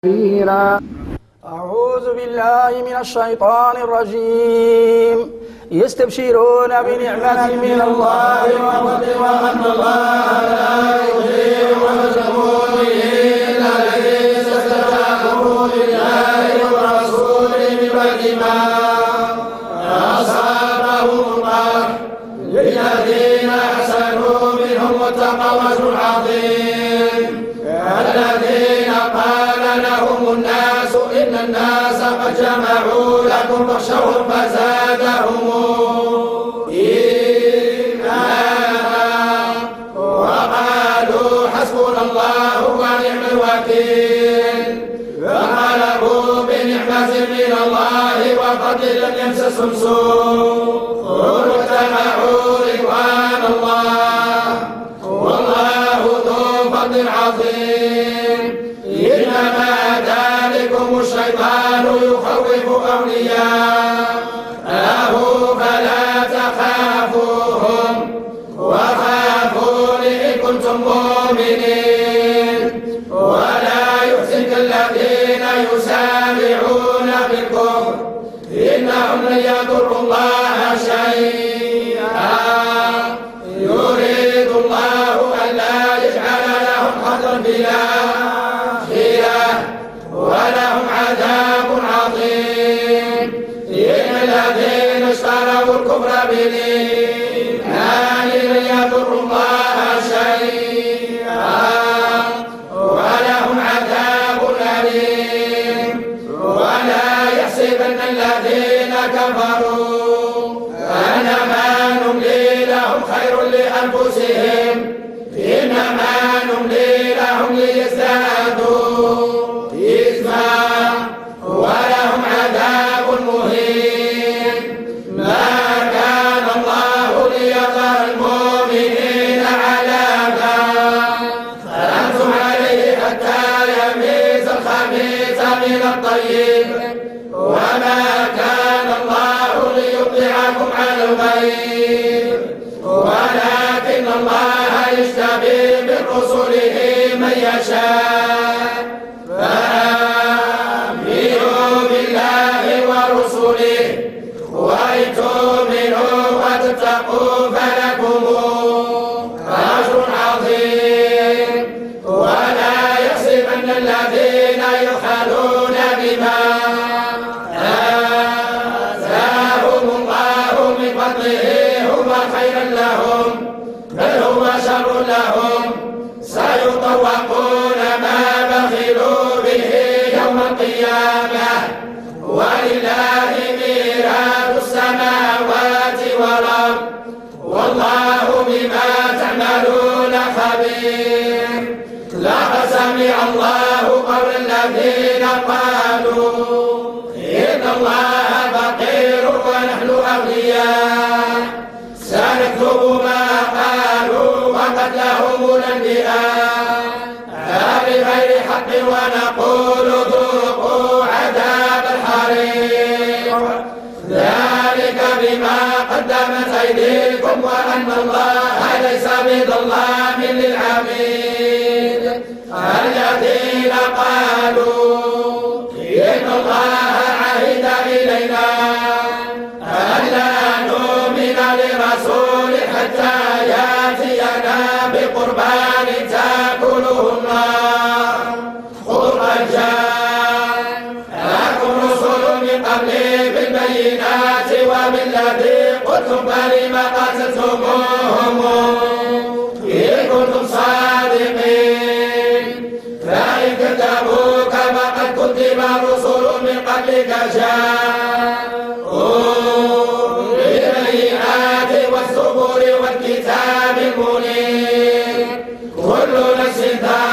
كبيرا. أعوذ بالله من الشيطان الرجيم. يستبشرون بنعمة من الله وفضل وأن الله لا يضيع أجر المؤمنين الذين استجابوا لله ورسوله من بعد ما أصابهم الله للذين أحسنوا منهم واتقوا أجر عظيم. الذين قال لهم الناس إن الناس قد جمعوا لكم فاخشوهم فزادهم إيمانا وقالوا حسبنا الله ونعم الوكيل. فانقلبوا بنعمة من الله وفضل لم يمسسهم سوء واتبعوا رضوان الله والله ذو فضل عظيم. إنما ذلكم الشيطان يخوف أولياءه فلا تخافوهم وخافون إن كنتم مؤمنين. ولا يحزنك الذين يسارعون في الكفر إنهم لن يضروا الله شيئا يريد الله ألا يجعل لهم حظا في الآخرة ولهم عذاب عظيم. إن الذين اشتروا الكفر بالإيمان لن يضروا الله شيئا ولهم عذاب أليم. ولا يحسبن الذين كفروا أنما نملي لهم خير لأنفسهم إنما نملي لهم ليزدادوا إثما ولهم عذاب مهين. ما كان الله ليذر المؤمنين على ما أنتم عليه حتى يميز الخبيث من الطيب وما كان الله ليطلعكم على الغيب ولكن الله يجتبي من رسله من يشاء. فآمنوا بالله ورسله وإن تؤمنوا وتتقوا فلكم أجر عظيم. ولا يحسبن الذين يبخلون بما آتاهم الله من فضله هو خيرا لهم بل هو شر لهم سيطوقون ما بخلوا به يوم القيامة ولله ميراث السماوات والأرض والله بما تعملون خبير. لقد سمع الله قول الذين قالوا إن الله فقير ونحن أغنياء سنكتب ما قالوا وقتلهم الأنبياء بغير حق ونقول ذوقوا عذاب الحريق ذلك بما قدمت أيديكم وأن الله ليس بظلام للعبيد. الذين قالوا إن الله عهد إلينا ألا نؤمن لرسول حتى يأتينا بقربان تأكله النار قل قد جاءكم رسل من قبلي بالبينات وبالذي قلتم فلم قتلتموهم إن كنتم صادقين. فإن كذبوك فقد كذب رسل من قبلك جاءوا بالبينات والزبور والكتاب المنير كل نفس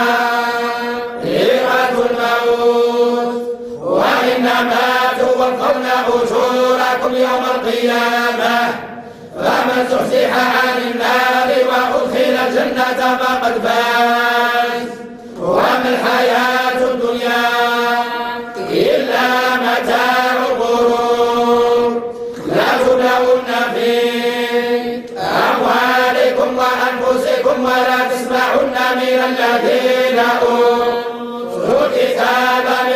ذائقة الموت وإنما توفون أجوركم يوم القيامة. فمن زحزح عن النار وأدخل الجنة فقد فاز وما الحياة الدنيا إلا متاع الغرور. لتبلون في أموالكم وأنفسكم ولا تسمعن من الذين أوتوا الكتاب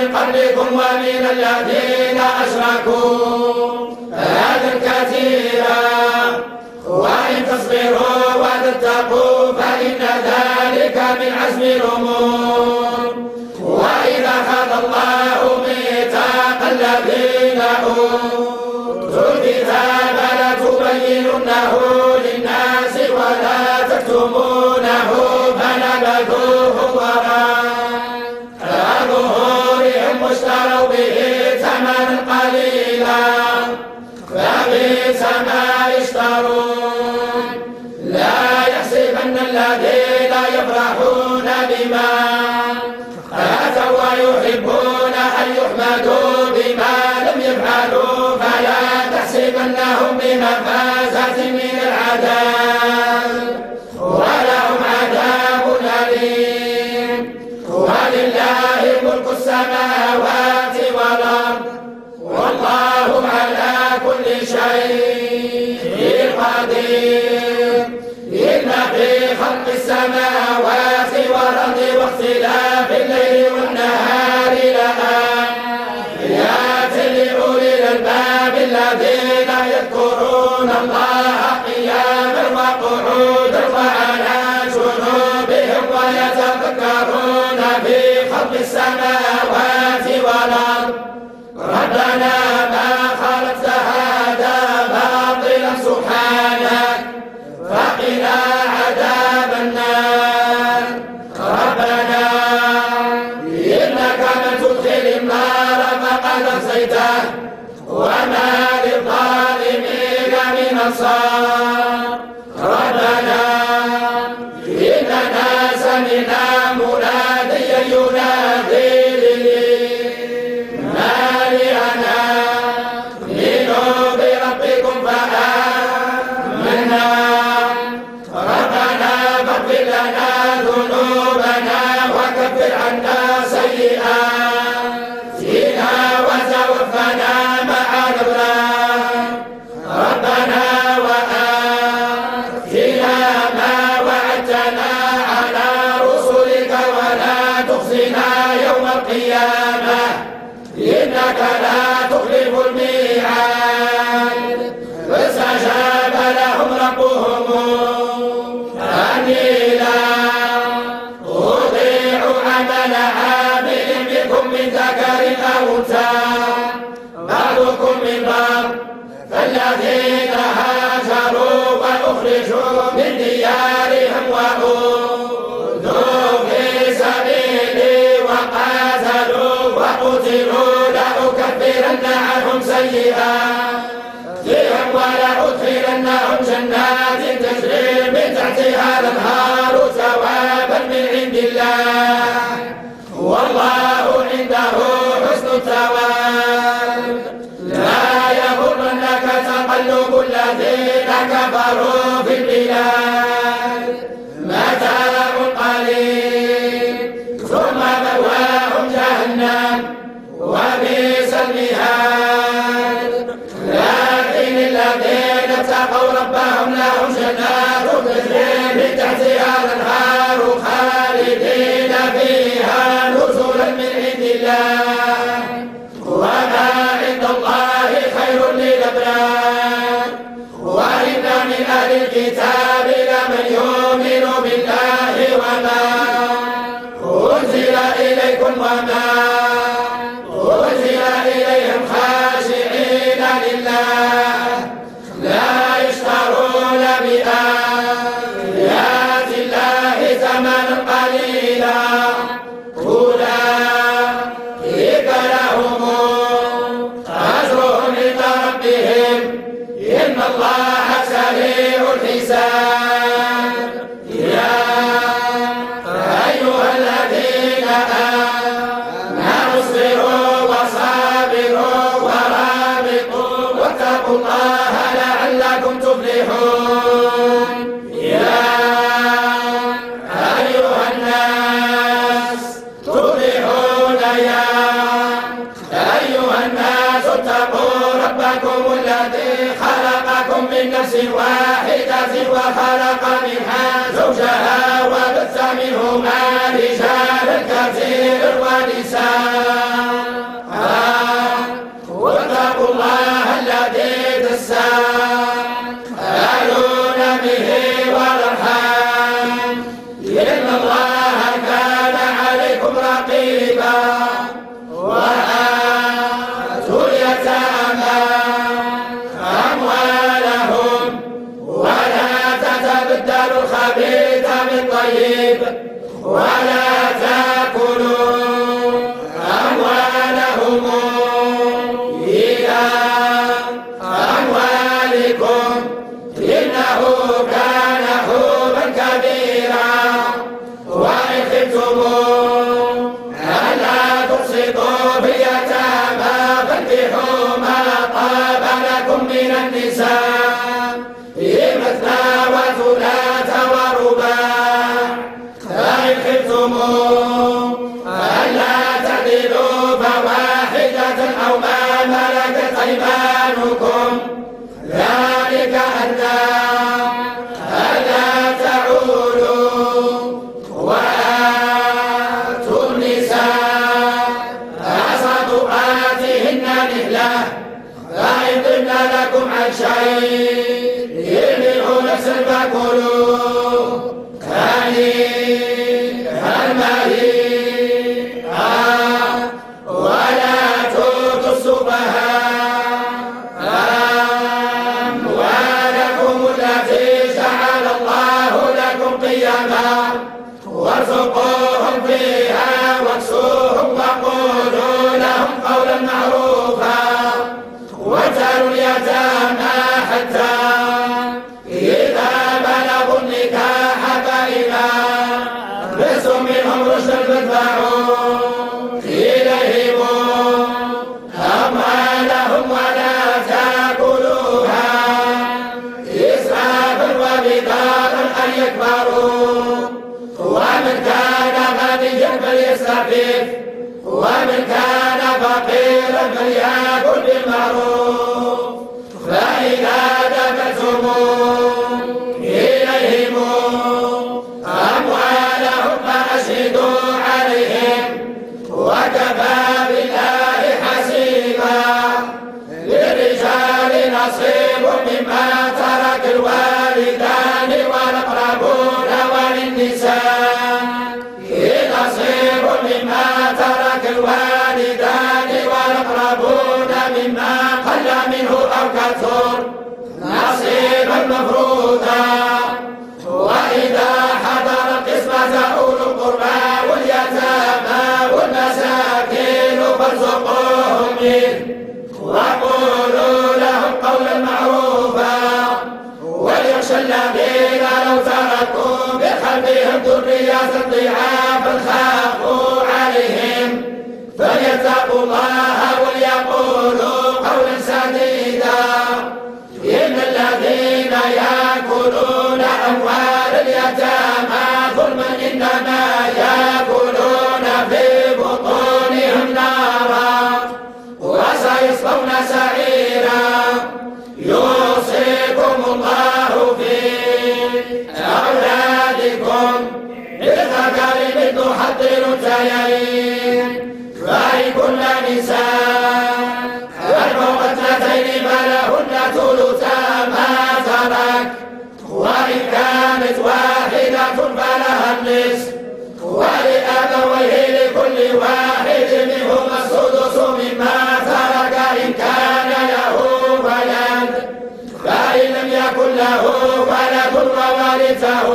ومن الذين أشركوا أذى كثيرا وإن تصبروا وتتقوا فإن ذلك من عزم الأمور. وإذا أخذ الله ميثاق الذين أوتوا الكتاب لتبيننه للناس ولا تكتمونه فنبذوه وراء ظهورهم واشتروا به ثمنا قليلا فبئس ما يشترون. لا يحسبن الذين يفرحون بما آتوا ويحبون أن يحمدوا بما لم يفعلوا فلا تحسبنهم بمفازة من العذاب ولهم عذاب أليم. ولله ملك السماوات والأرض والله على كل شيء قدير. إن في خلق السماوات والأرض واختلاف الليل والنهار لآيات لأولي الألباب الذين يذكرون الله قياما وقعودا وعلى جنوبهم ويتفكرون في خلق السماوات والأرض ربنا ما خلقت هذا باطلا سبحانك فقنا عذاب النار. ربنا إنك من تدخل النار فقد أخزيته وما للظالمين من أنصار. ربنا إننا سمعنا مناديا ينادي إنك لا تخلف الميعاد. فاستجاب لهم ربهم أني لا أضيع عمل عامل بكم من ذكر أو أنثى بعضكم من بعض فالذين هاجروا وأخرجوا من ديارهم وأوذوا في سبيلي وقاتلوا وقتلوا لأكفرن عنهم سيئاتهم ولأدخلنهم جنات تجري من تحتها الأنهار ثوابا من عند الله والله عنده حسن الثواب. لا يغرنك تقلب الذين كفروا في البلاد متاع قليل ثم مأواهم جهنم وبئس المهاد. لكن الذين اتقوا ربهم لهم جنات تجري من تحتها الأنهار خالدين فيها نزلا من عند الله وما عند الله خير للأبرار. وإن من أهل الكتاب لمن يؤمن بالله وما أنزل إليكم وما أنزل إليهم خاشعين لله لا يشترون بآيات الله ثمنا قليلا أولئك لهم أجرهم عند ربهم إن الله سريع الحساب. يا أيها الذين آمنوا اصبروا وصابروا ورابطوا واتقوا الله لعلكم تفلحون. يا أيها الناس تفلحون. يا أيها الناس اتقوا ربكم الذي خلقكم من نفس واحدة وخلق منها زوجها وبث منهما رجالا كثيرا ونساء الشيء منه نفسا فكلوا هنيئا مريئا ولا تؤتوا السفهاء أموالكم التي جعل الله لكم قياما وارزقوهم فيها واكسوهم وقولوا لهم قولا معروفا وابتلوا اليتامى حتى إذا بلغوا النكاح فإذا آنستم منهم رشدا فادفعوا إليهم أموالهم ولا تأكلوها إسرافا وبدارا أن يكبروا ومن كان غنيا فليستعفف ومن كان فقيرا فليأكل بالمعروف فإذا دفعتم إليهم أموالهم فأشهدوا عليهم وكفى بالله حسيبا للرجال نصيب مما ترك الوالدان والأقربون وللنساء نصيب مما ترك الوالدان والأقربون مما قل منه أو كثر نصيبا مفروضا وإذا حضر القسمة أولو القربى واليتامى والمساكين فارزقوهم منه وقولوا لهم قولا معروفا وليخشى الذين لو تركوا بخلفهم ذرية ضعافا خافوا عليهم فليتقوا الله وليقولوا قولا سديدا إن الذين يأكلون أموال اليتامى ظلما إنما يأكلون في بطونهم نارا وسيصلون سعيرا يوصيكم الله في أولادكم للذكر مثل حظ الأنثيين فإن كن نساء فوق اثنتين فلهن ثلثا ما ترك وإن كانت واحدة فلها النصف ولأبويه لكل واحد منهما السدس مما ترك إن كان له ولد فإن لم يكن له ولد وورثه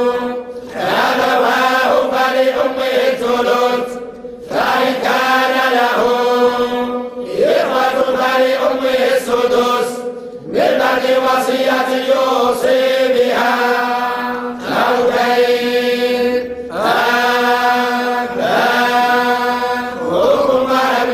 أبواه فلأمه الثلث فإن كان له إخوة فلأمه السدس من بعد وصية يوصي بها أو دين أباؤكم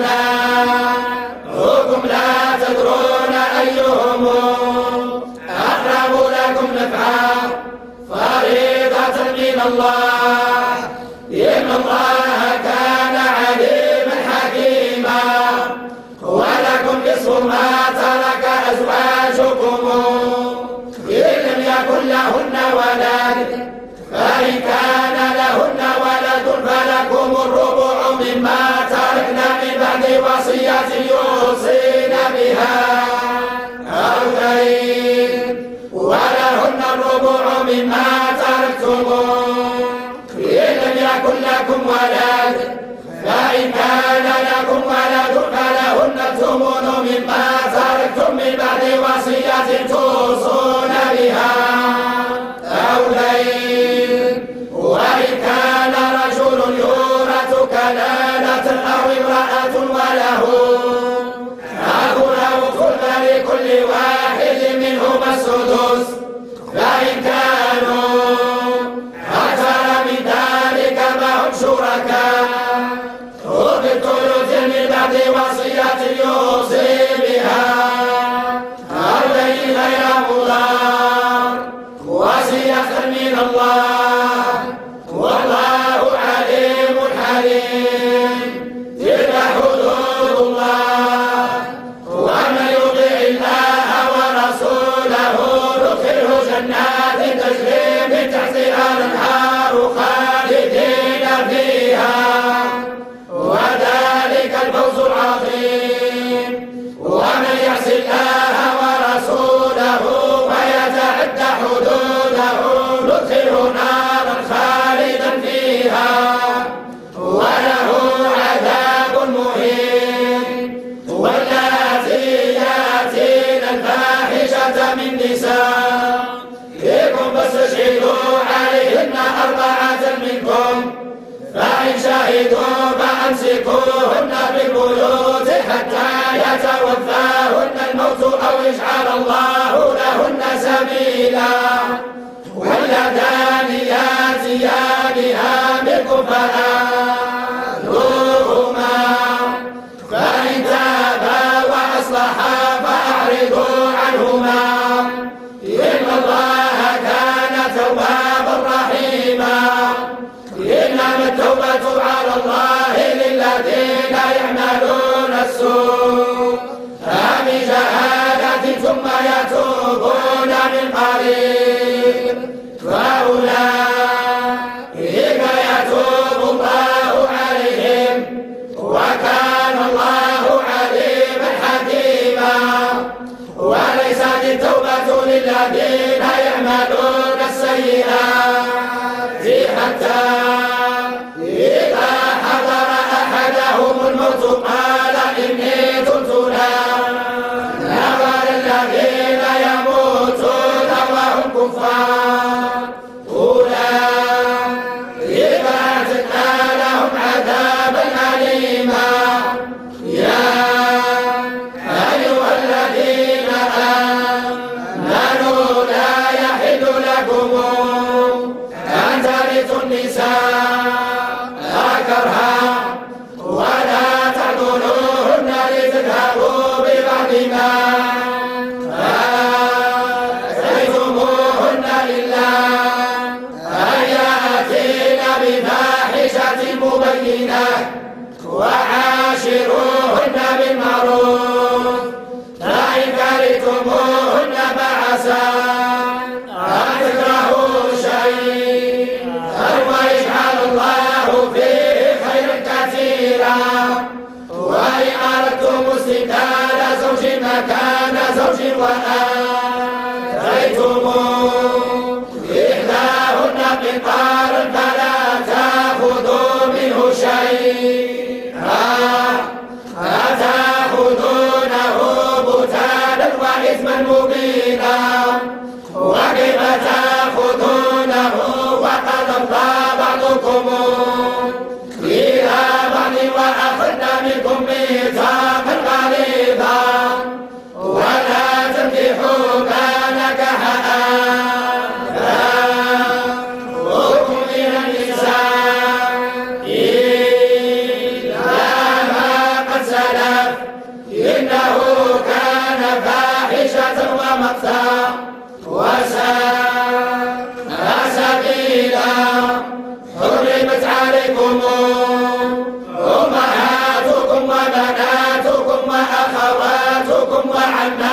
وأبناؤكم لا تدرون أيهم أقرب لكم نفعا فريضة من الله إن الله كان عليما حكيما ولكم نصف ما ترك أزواجكم إن لم يكن لهن ولد فإن كان لهن ولد فلكم الربع مما تركن من بعد وصية يوصين بها أو دين ولهن الربع مما تركتم إن لم يكن لكم ولد فإن كان لكم ولد فلهن الثمن مما تركتم من بعد وصية توصون بها أو دين وإن كان رجل يورث كلالة أو امرأة وله أخ أو أخت فلكل واحد منهما السدس فإن كانوا أكثر من ذلك فهم شركاء وبالثلث من بعد وصية يوصي بها أو دين غير مضار وصية من الله والله عليم حليم تلك حدود الله ومن يطع الله ورسوله ندخله جنات تجري من تحتها الأنهار خالدين فيها وذلك الفوز العظيم. فأمسكوهن بالبيوت حتى يتوفاهن الموت أو يجعل الله لهن سبيلا واللذان ياتيانها منكم فآذوهما فإن تابا وأصلحا فأعرضوا عنهما إن الله كان توابا رحيما إنما التوبة على الله للذين يعملون السوء بجهالة ثم يتوبون من قريب فأولئك يتوب الله عليهم وكان الله عليما حكيما وليست التوبة للذين يعملون السيئات حتى إذا حضر أحدهم الموت قال إني تبت الذين يموتون وهم كفار أولئك أعتدنا لهم عذابا أليما يا أيها الذين آمنوا لا يحل لكم أن ترثوا النساء كرها ولا تعضلوهن لتذهبوا ببعض ما آتيتموهن إلا أن يأتين بفاحشة مبينة وعاشروهن بالمعروف فإن كرهتموهن فعسى أن تكرهوا شيئا ويجعل الله فيه خيرا كثيرا وإن أردتم استبدال زوج مكان زوج وآتيتم إحداهن قنطارا فلا تأخذوا منه شيئا أتأخذونه بهتانا وإثما مبينا وكيف تأخذونه وقد أفضى بعضكم إلى بعض وأخذنا منكم ميثاقا غليظا ولا تنكحوا ما نكح آباؤكم من النساء إلا ما قد سلف إنه كان فاحشة ومقتا وساء سبيلا حرمت عليكم أمهاتكم وبناتكم وأخواتكم وعماتكم